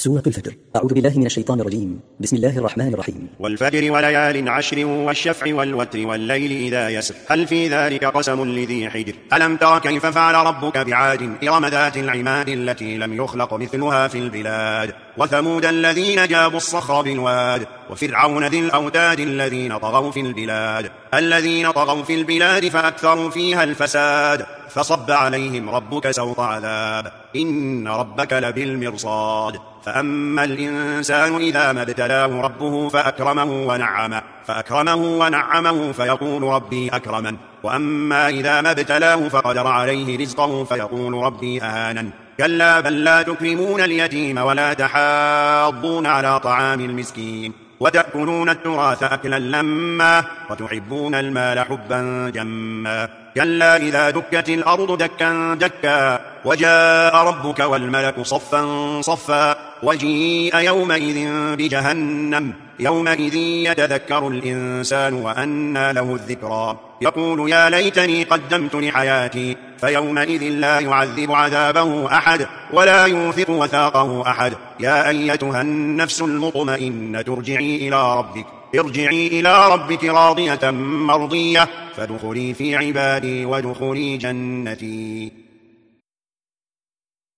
سورة الفجر. أعوذ بالله من الشيطان الرجيم. بسم الله الرحمن الرحيم. والفجر وليال عشر والشفع والوتر والليل إذا يسر هل في ذلك قسم لذي حجر ألم تر كيف فعل ربك بعاد إرم ذات العماد التي لم يخلق مثلها في البلاد وثمود الذين جابوا الصخر بالواد وفرعون ذي الأوتاد الذين طغوا في البلاد فأكثروا فيها الفساد فصب عليهم ربك سوط عذاب إن ربك لبالمرصاد فأما الإنسان إذا ما ابتلاه ربه فأكرمه ونعمه فيقول ربي أكرمن وأما إذا ما ابتلاه فقدر عليه رزقه فيقول ربي أهانن كلا بل لا تكرمون اليتيم ولا تحاضون على طعام المسكين وتأكلون التراث أكلا لما وتحبون المال حبا جما كلا إذا دكت الأرض دكا دكا وجاء ربك والملك صفا صفا وجيء يومئذ بجهنم يومئذ يتذكر الإنسان وأنى له الذكرى يقول يا ليتني قدمت لحياتي فيومئذ لا يعذب عذابه أحد ولا يوثق وثاقه أحد يا أيتها النفس المطمئنة ارجعي إلى ربك راضية مرضية فادخلي في عبادي وادخلي جنتي.